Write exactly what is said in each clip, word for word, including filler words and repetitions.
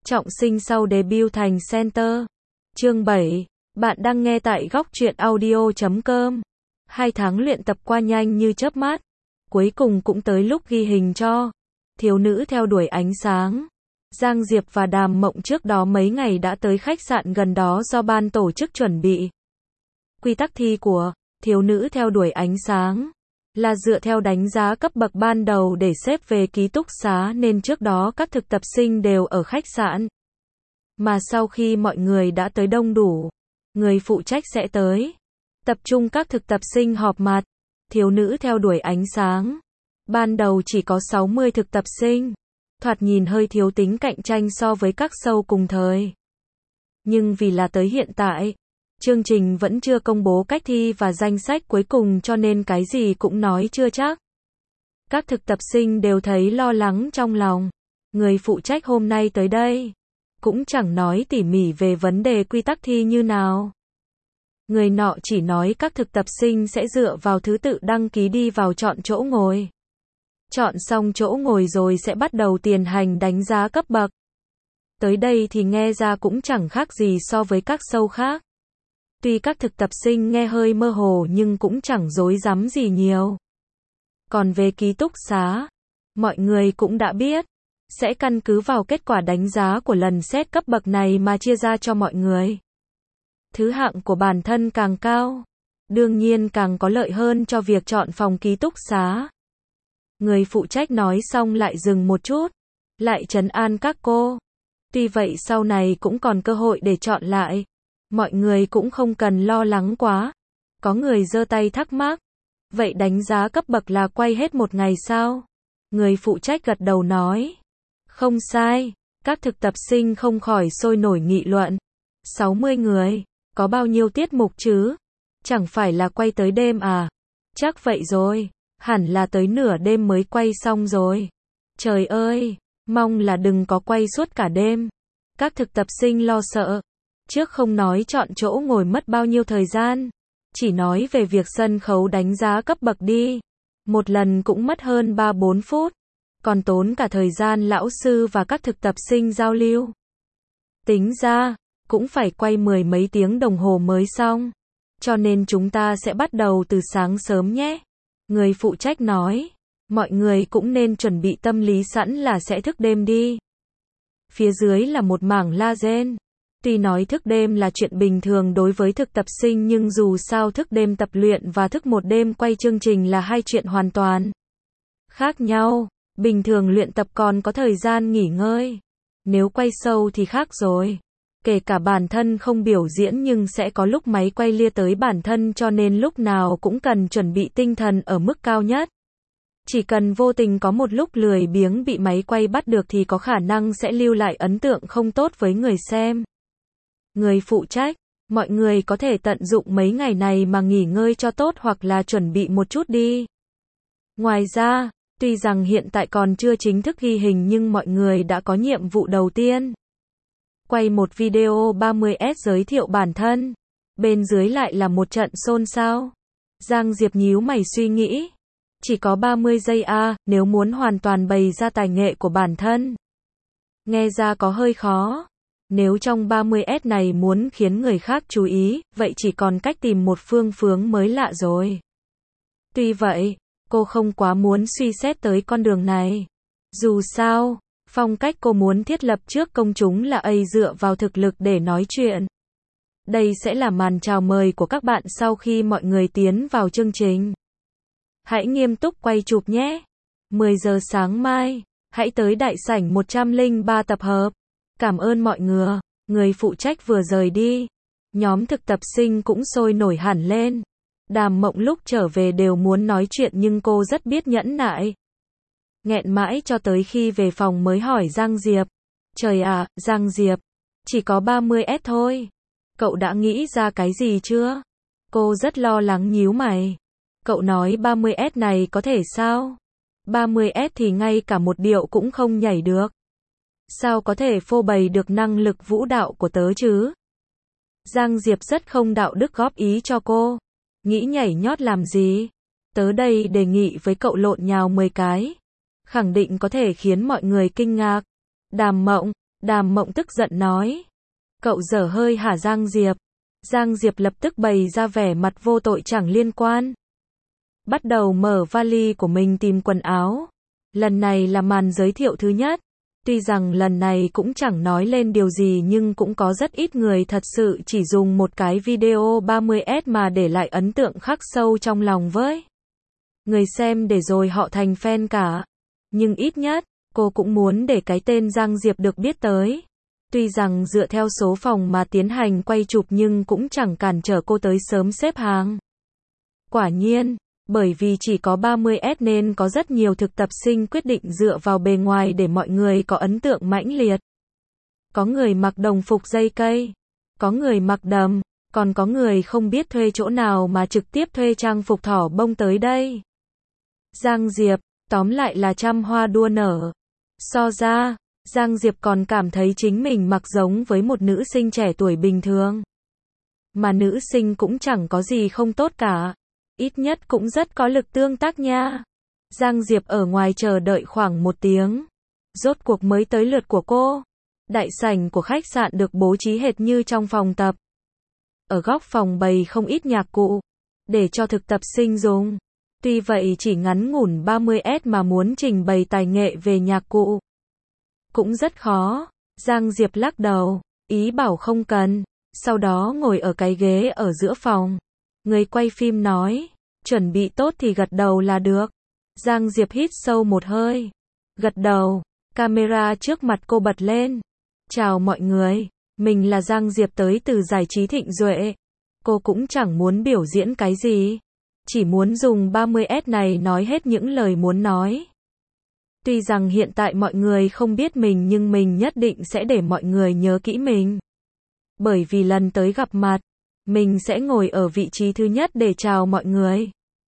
Trọng sinh sau debut thành center. Chương bảy. Bạn đang nghe tại góc truyện audio chấm com. Hai tháng luyện tập qua nhanh như chớp mắt. Cuối cùng cũng tới lúc ghi hình cho Thiếu nữ theo đuổi ánh sáng. Giang Diệp và Đàm Mộng trước đó mấy ngày đã tới khách sạn gần đó do ban tổ chức chuẩn bị. Quy tắc thi của Thiếu nữ theo đuổi ánh sáng là dựa theo đánh giá cấp bậc ban đầu để xếp về ký túc xá, nên trước đó các thực tập sinh đều ở khách sạn. Mà sau khi mọi người đã tới đông đủ, người phụ trách sẽ tới tập trung các thực tập sinh họp mặt. Thiếu nữ theo đuổi ánh sáng ban đầu chỉ có sáu mươi thực tập sinh, thoạt nhìn hơi thiếu tính cạnh tranh so với các show cùng thời. Nhưng vì là tới hiện tại, chương trình vẫn chưa công bố cách thi và danh sách cuối cùng, cho nên cái gì cũng nói chưa chắc. Các thực tập sinh đều thấy lo lắng trong lòng. Người phụ trách hôm nay tới đây cũng chẳng nói tỉ mỉ về vấn đề quy tắc thi như nào. Người nọ chỉ nói các thực tập sinh sẽ dựa vào thứ tự đăng ký đi vào chọn chỗ ngồi. Chọn xong chỗ ngồi rồi sẽ bắt đầu tiến hành đánh giá cấp bậc. Tới đây thì nghe ra cũng chẳng khác gì so với các show khác. Tuy các thực tập sinh nghe hơi mơ hồ nhưng cũng chẳng rối rắm gì nhiều. Còn về ký túc xá, mọi người cũng đã biết, sẽ căn cứ vào kết quả đánh giá của lần xét cấp bậc này mà chia ra cho mọi người. Thứ hạng của bản thân càng cao, đương nhiên càng có lợi hơn cho việc chọn phòng ký túc xá. Người phụ trách nói xong lại dừng một chút, lại trấn an các cô. Tuy vậy sau này cũng còn cơ hội để chọn lại. Mọi người cũng không cần lo lắng quá. Có người giơ tay thắc mắc. Vậy đánh giá cấp bậc là quay hết một ngày sao? Người phụ trách gật đầu nói. Không sai. Các thực tập sinh không khỏi sôi nổi nghị luận. sáu mươi người. Có bao nhiêu tiết mục chứ? Chẳng phải là quay tới đêm à? Chắc vậy rồi. Hẳn là tới nửa đêm mới quay xong rồi. Trời ơi! Mong là đừng có quay suốt cả đêm. Các thực tập sinh lo sợ. Trước không nói chọn chỗ ngồi mất bao nhiêu thời gian, chỉ nói về việc sân khấu đánh giá cấp bậc đi. Một lần cũng mất hơn ba bốn phút, còn tốn cả thời gian lão sư và các thực tập sinh giao lưu. Tính ra, cũng phải quay mười mấy tiếng đồng hồ mới xong. Cho nên chúng ta sẽ bắt đầu từ sáng sớm nhé. Người phụ trách nói, mọi người cũng nên chuẩn bị tâm lý sẵn là sẽ thức đêm đi. Phía dưới là một mảng laser. Tuy nói thức đêm là chuyện bình thường đối với thực tập sinh, nhưng dù sao thức đêm tập luyện và thức một đêm quay chương trình là hai chuyện hoàn toàn khác nhau. Bình thường luyện tập còn có thời gian nghỉ ngơi. Nếu quay show thì khác rồi. Kể cả bản thân không biểu diễn nhưng sẽ có lúc máy quay lia tới bản thân, cho nên lúc nào cũng cần chuẩn bị tinh thần ở mức cao nhất. Chỉ cần vô tình có một lúc lười biếng bị máy quay bắt được thì có khả năng sẽ lưu lại ấn tượng không tốt với người xem. Người phụ trách, mọi người có thể tận dụng mấy ngày này mà nghỉ ngơi cho tốt hoặc là chuẩn bị một chút đi. Ngoài ra, tuy rằng hiện tại còn chưa chính thức ghi hình nhưng mọi người đã có nhiệm vụ đầu tiên. Quay một video ba mươi s giới thiệu bản thân. Bên dưới lại là một trận xôn xao. Giang Diệp nhíu mày suy nghĩ. Chỉ có ba mươi giây à, nếu muốn hoàn toàn bày ra tài nghệ của bản thân. Nghe ra có hơi khó. Nếu trong ba mươi s này muốn khiến người khác chú ý, vậy chỉ còn cách tìm một phương hướng mới lạ rồi. Tuy vậy, cô không quá muốn suy xét tới con đường này. Dù sao, phong cách cô muốn thiết lập trước công chúng là A dựa vào thực lực để nói chuyện. Đây sẽ là màn chào mời của các bạn sau khi mọi người tiến vào chương trình. Hãy nghiêm túc quay chụp nhé. mười giờ sáng mai, hãy tới đại sảnh một trăm lẻ ba tập hợp. Cảm ơn mọi người. Người phụ trách vừa rời đi, nhóm thực tập sinh cũng sôi nổi hẳn lên. Đàm Mộng lúc trở về đều muốn nói chuyện nhưng cô rất biết nhẫn nại. Nghẹn mãi cho tới khi về phòng mới hỏi Giang Diệp. Trời ạ, Giang Diệp, chỉ có ba mươi s thôi. Cậu đã nghĩ ra cái gì chưa? Cô rất lo lắng nhíu mày. Cậu nói ba mươi s này có thể sao? ba mươi s thì ngay cả một điệu cũng không nhảy được. Sao có thể phô bày được năng lực vũ đạo của tớ chứ? Giang Diệp rất không đạo đức góp ý cho cô. Nghĩ nhảy nhót làm gì? Tớ đây đề nghị với cậu lộn nhào mười cái. Khẳng định có thể khiến mọi người kinh ngạc. Đàm Mộng, Đàm Mộng tức giận nói. Cậu dở hơi hả Giang Diệp? Giang Diệp lập tức bày ra vẻ mặt vô tội chẳng liên quan. Bắt đầu mở vali của mình tìm quần áo. Lần này là màn giới thiệu thứ nhất. Tuy rằng lần này cũng chẳng nói lên điều gì nhưng cũng có rất ít người thật sự chỉ dùng một cái video ba mươi S mà để lại ấn tượng khắc sâu trong lòng với người xem để rồi họ thành fan cả. Nhưng ít nhất, cô cũng muốn để cái tên Giang Diệp được biết tới. Tuy rằng dựa theo số phòng mà tiến hành quay chụp nhưng cũng chẳng cản trở cô tới sớm xếp hàng. Quả nhiên, bởi vì chỉ có ba mươi S nên có rất nhiều thực tập sinh quyết định dựa vào bề ngoài để mọi người có ấn tượng mãnh liệt. Có người mặc đồng phục dây cây, có người mặc đầm, còn có người không biết thuê chỗ nào mà trực tiếp thuê trang phục thỏ bông tới đây. Giang Diệp, tóm lại là trăm hoa đua nở. So ra, Giang Diệp còn cảm thấy chính mình mặc giống với một nữ sinh trẻ tuổi bình thường. Mà nữ sinh cũng chẳng có gì không tốt cả. Ít nhất cũng rất có lực tương tác nha. Giang Diệp ở ngoài chờ đợi khoảng một tiếng. Rốt cuộc mới tới lượt của cô. Đại sảnh của khách sạn được bố trí hệt như trong phòng tập. Ở góc phòng bày không ít nhạc cụ, để cho thực tập sinh dùng. Tuy vậy chỉ ngắn ngủn ba mươi S mà muốn trình bày tài nghệ về nhạc cụ cũng rất khó. Giang Diệp lắc đầu, ý bảo không cần. Sau đó ngồi ở cái ghế ở giữa phòng. Người quay phim nói, chuẩn bị tốt thì gật đầu là được. Giang Diệp hít sâu một hơi. Gật đầu, camera trước mặt cô bật lên. Chào mọi người, mình là Giang Diệp tới từ giải trí Thịnh Duệ. Cô cũng chẳng muốn biểu diễn cái gì. Chỉ muốn dùng ba mươi S này nói hết những lời muốn nói. Tuy rằng hiện tại mọi người không biết mình nhưng mình nhất định sẽ để mọi người nhớ kỹ mình. Bởi vì lần tới gặp mặt, mình sẽ ngồi ở vị trí thứ nhất để chào mọi người.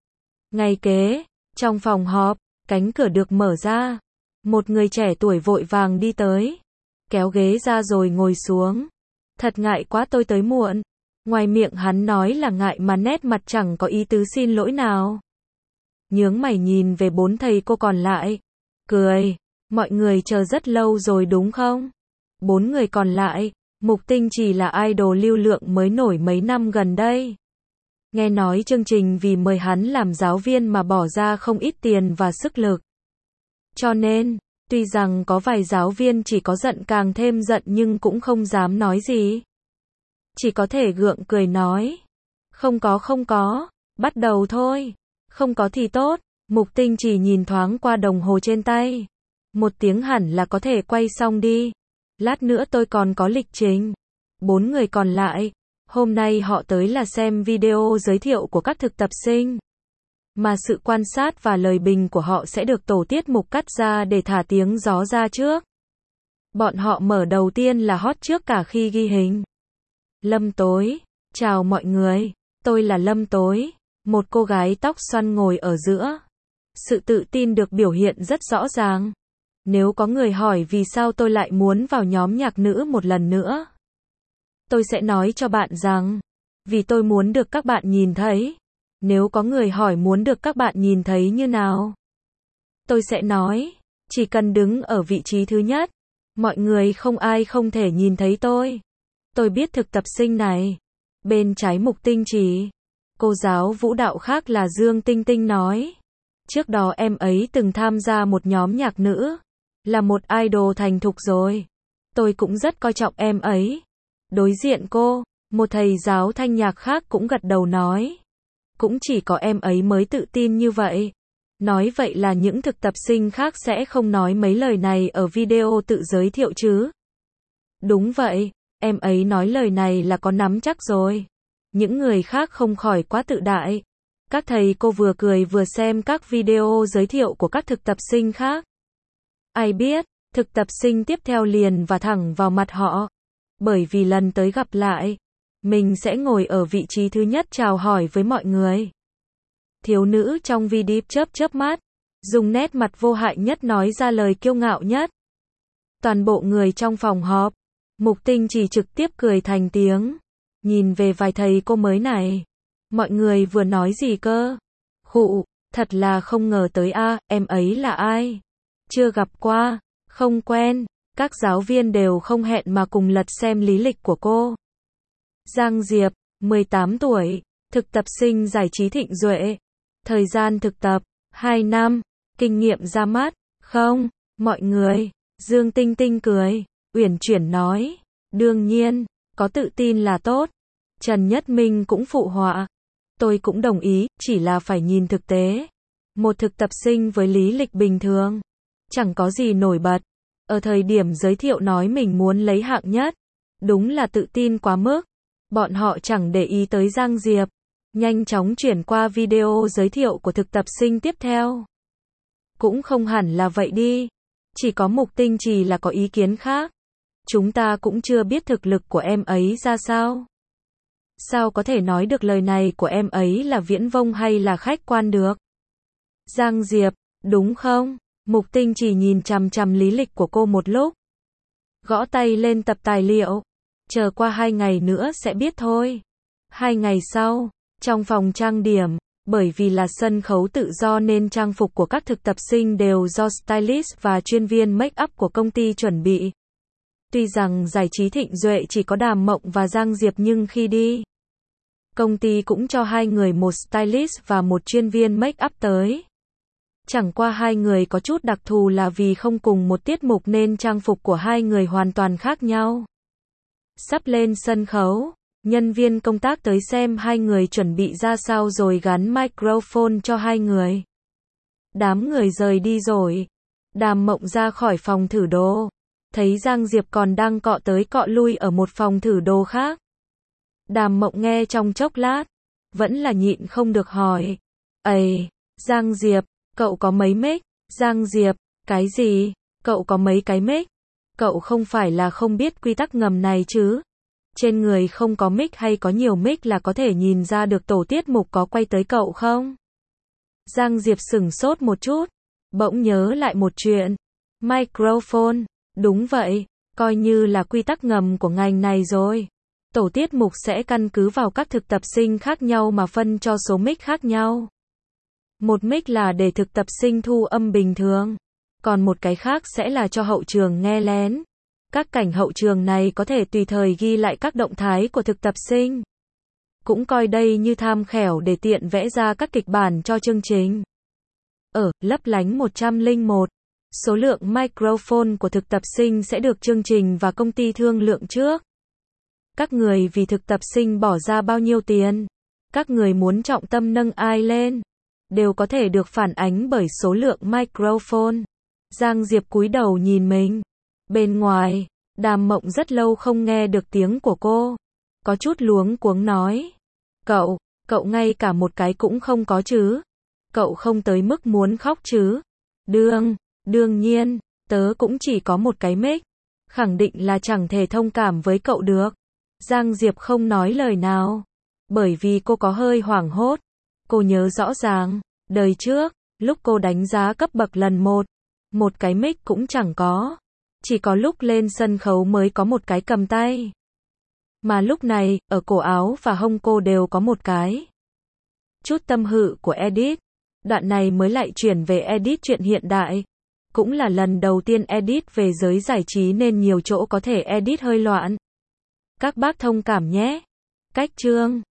Ngày kế, trong phòng họp, cánh cửa được mở ra. Một người trẻ tuổi vội vàng đi tới. Kéo ghế ra rồi ngồi xuống. Thật ngại quá tôi tới muộn. Ngoài miệng hắn nói là ngại mà nét mặt chẳng có ý tứ xin lỗi nào. Nhướng mày nhìn về bốn thầy cô còn lại. Cười, mọi người chờ rất lâu rồi đúng không? Bốn người còn lại, Mục Tinh chỉ là idol lưu lượng mới nổi mấy năm gần đây. Nghe nói chương trình vì mời hắn làm giáo viên mà bỏ ra không ít tiền và sức lực. Cho nên, tuy rằng có vài giáo viên chỉ có giận càng thêm giận nhưng cũng không dám nói gì. Chỉ có thể gượng cười nói. Không có không có, bắt đầu thôi. Không có thì tốt. Mục Tinh chỉ nhìn thoáng qua đồng hồ trên tay. Một tiếng hẳn là có thể quay xong đi. Lát nữa tôi còn có lịch trình. Bốn người còn lại, hôm nay họ tới là xem video giới thiệu của các thực tập sinh. Mà sự quan sát và lời bình của họ sẽ được tổ tiết mục cắt ra để thả tiếng gió ra trước. Bọn họ mở đầu tiên là hot trước cả khi ghi hình. Lâm Tối, chào mọi người, tôi là Lâm Tối, một cô gái tóc xoăn ngồi ở giữa. Sự tự tin được biểu hiện rất rõ ràng. Nếu có người hỏi vì sao tôi lại muốn vào nhóm nhạc nữ một lần nữa, tôi sẽ nói cho bạn rằng, vì tôi muốn được các bạn nhìn thấy. Nếu có người hỏi muốn được các bạn nhìn thấy như nào, tôi sẽ nói, chỉ cần đứng ở vị trí thứ nhất, mọi người không ai không thể nhìn thấy tôi. Tôi biết thực tập sinh này. Bên trái Mục Tinh chỉ, cô giáo vũ đạo khác là Dương Tinh Tinh nói. Trước đó em ấy từng tham gia một nhóm nhạc nữ, là một idol thành thục rồi. Tôi cũng rất coi trọng em ấy. Đối diện cô, một thầy giáo thanh nhạc khác cũng gật đầu nói. Cũng chỉ có em ấy mới tự tin như vậy. Nói vậy là những thực tập sinh khác sẽ không nói mấy lời này ở video tự giới thiệu chứ. Đúng vậy, em ấy nói lời này là có nắm chắc rồi. Những người khác không khỏi quá tự đại. Các thầy cô vừa cười vừa xem các video giới thiệu của các thực tập sinh khác. Ai biết, thực tập sinh tiếp theo liền và thẳng vào mặt họ. Bởi vì lần tới gặp lại, mình sẽ ngồi ở vị trí thứ nhất chào hỏi với mọi người. Thiếu nữ trong video chớp chớp mắt, dùng nét mặt vô hại nhất nói ra lời kiêu ngạo nhất. Toàn bộ người trong phòng họp, Mục Tinh chỉ trực tiếp cười thành tiếng. Nhìn về vài thầy cô mới này. Mọi người vừa nói gì cơ? Khụ, thật là không ngờ tới a, em ấy là ai? Chưa gặp qua, không quen, Các giáo viên đều không hẹn mà cùng lật xem lý lịch của cô. Giang Diệp, mười tám tuổi, thực tập sinh giải trí Thịnh Duệ. Thời gian thực tập, hai năm. Kinh nghiệm ra mắt, không, mọi người. Dương Tinh Tinh cười, uyển chuyển nói. Đương nhiên, có tự tin là tốt. Trần Nhất Minh cũng phụ họa. Tôi cũng đồng ý, chỉ là phải nhìn thực tế. Một thực tập sinh với lý lịch bình thường, chẳng có gì nổi bật. Ở thời điểm giới thiệu nói mình muốn lấy hạng nhất. Đúng là tự tin quá mức. Bọn họ chẳng để ý tới Giang Diệp. Nhanh chóng chuyển qua video giới thiệu của thực tập sinh tiếp theo. Cũng không hẳn là vậy đi. Chỉ có Mục Tinh Trì là có ý kiến khác. Chúng ta cũng chưa biết thực lực của em ấy ra sao. Sao có thể nói được lời này của em ấy là viễn vông hay là khách quan được? Giang Diệp, đúng không? Mục Tinh Trì nhìn chằm chằm lý lịch của cô một lúc. Gõ tay lên tập tài liệu. Chờ qua hai ngày nữa sẽ biết thôi. Hai ngày sau, trong phòng trang điểm, bởi vì là sân khấu tự do nên trang phục của các thực tập sinh đều do stylist và chuyên viên make up của công ty chuẩn bị. Tuy rằng giải trí Thịnh Duệ chỉ có Đàm Mộng và Giang Diệp nhưng khi đi, công ty cũng cho hai người một stylist và một chuyên viên make up tới. Chẳng qua hai người có chút đặc thù là vì không cùng một tiết mục nên trang phục của hai người hoàn toàn khác nhau. Sắp lên sân khấu, nhân viên công tác tới xem hai người chuẩn bị ra sao rồi gắn microphone cho hai người. Đám người rời đi rồi. Đàm Mộng ra khỏi phòng thử đồ. Thấy Giang Diệp còn đang cọ tới cọ lui ở một phòng thử đồ khác. Đàm Mộng nghe trong chốc lát, vẫn là nhịn không được hỏi. Ây, Giang Diệp, cậu có mấy mic? Giang Diệp, cái gì? Cậu có mấy cái mic? Cậu không phải là không biết quy tắc ngầm này chứ? Trên người không có mic hay có nhiều mic là có thể nhìn ra được tổ tiết mục có quay tới cậu không? Giang Diệp sửng sốt một chút, bỗng nhớ lại một chuyện. Microphone, đúng vậy, coi như là quy tắc ngầm của ngành này rồi. Tổ tiết mục sẽ căn cứ vào các thực tập sinh khác nhau mà phân cho số mic khác nhau. Một mic là để thực tập sinh thu âm bình thường, còn một cái khác sẽ là cho hậu trường nghe lén. Các cảnh hậu trường này có thể tùy thời ghi lại các động thái của thực tập sinh. Cũng coi đây như tham khảo để tiện vẽ ra các kịch bản cho chương trình. Ở Lấp Lánh một trăm lẻ một, số lượng microphone của thực tập sinh sẽ được chương trình và công ty thương lượng trước. Các người vì thực tập sinh bỏ ra bao nhiêu tiền, các người muốn trọng tâm nâng ai lên, đều có thể được phản ánh bởi số lượng microphone. Giang Diệp cúi đầu nhìn mình. Bên ngoài, Đàm Mộng rất lâu không nghe được tiếng của cô. Có chút luống cuống nói. Cậu, cậu ngay cả một cái cũng không có chứ? Cậu không tới mức muốn khóc chứ? Đương, đương nhiên, tớ cũng chỉ có một cái mic. Khẳng định là chẳng thể thông cảm với cậu được. Giang Diệp không nói lời nào. Bởi vì cô có hơi hoảng hốt. Cô nhớ rõ ràng, đời trước, lúc cô đánh giá cấp bậc lần một, một cái mic cũng chẳng có. Chỉ có lúc lên sân khấu mới có một cái cầm tay. Mà lúc này, ở cổ áo và hông cô đều có một cái. Chút tâm hự của edit. Đoạn này mới lại chuyển về edit chuyện hiện đại. Cũng là lần đầu tiên edit về giới giải trí nên nhiều chỗ có thể edit hơi loạn. Các bác thông cảm nhé. Cách chương